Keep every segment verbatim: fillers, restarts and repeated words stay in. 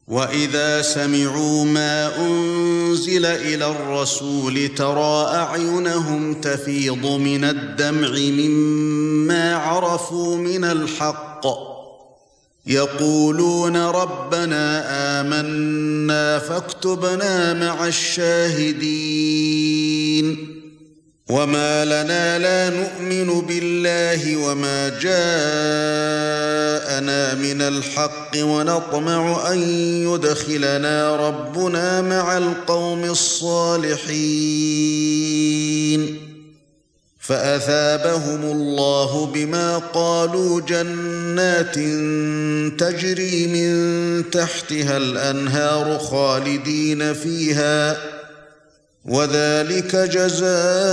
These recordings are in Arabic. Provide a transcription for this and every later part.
وَإِذَا سَمِعُوا مَا أُنزِلَ إِلَى الرَّسُولِ تَرَى أَعْيُنَهُمْ تَفِيضُ مِنَ الدَّمْعِ مِمَّا عَرَفُوا مِنَ الْحَقِّ يَقُولُونَ رَبَّنَا آمَنَّا فَاكْتُبْنَا مَعَ الشَّاهِدِينَ وَمَا لَنَا لَا نُؤْمِنُ بِاللَّهِ وَمَا جَاءَنَا مِنَ الْحَقِّ وَنَطْمَعُ أَن يُدْخِلَنَا رَبُّنَا مَعَ الْقَوْمِ الصَّالِحِينَ فَأَثَابَهُمُ اللَّهُ بِمَا قَالُوا جَنَّاتٍ تَجْرِي مِن تَحْتِهَا الْأَنْهَارُ خَالِدِينَ فِيهَا وَذَلِكَ جَزَاءُ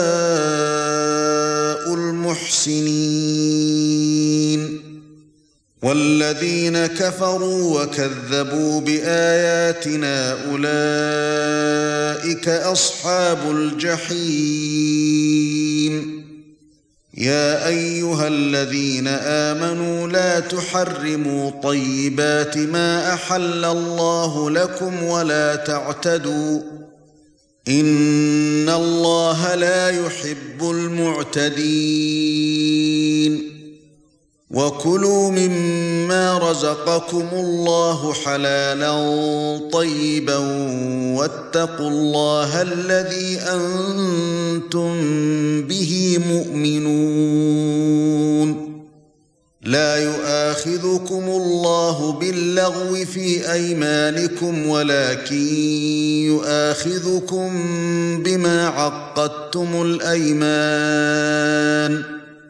الْمُحْسِنِينَ وَالَّذِينَ كَفَرُوا وَكَذَّبُوا بِآيَاتِنَا أُولَئِكَ أَصْحَابُ الْجَحِيمِ يَا أَيُّهَا الَّذِينَ آمَنُوا لَا تُحَرِّمُوا طَيِّبَاتِ مَا أَحَلَّ اللَّهُ لَكُمْ وَلَا تَعْتَدُوا إِنَّ اللَّهَ لَا يُحِبُّ الْمُعْتَدِينَ وَكُلُوا مِمَّا رَزَقَكُمُ اللَّهُ حَلَالًا طَيِّبًا وَاتَّقُوا اللَّهَ الَّذِي أَنْتُمْ بِهِ مُؤْمِنُونَ لا يؤاخذكم الله باللغو في أيمانكم ولكن يؤاخذكم بما عقدتم الأيمان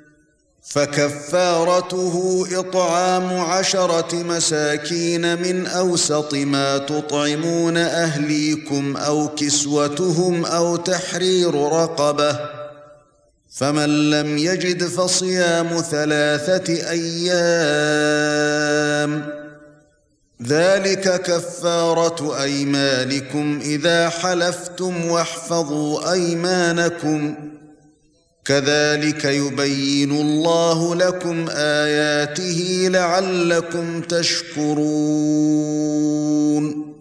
فكفارته إطعام عشرة مساكين من أوسط ما تطعمون أهليكم أو كسوتهم أو تحرير رقبة فمن لم يجد فصيام ثلاثة أيام ذلك كفارة أيمانكم إذا حلفتم واحفظوا أيمانكم كذلك يبين الله لكم آياته لعلكم تشكرون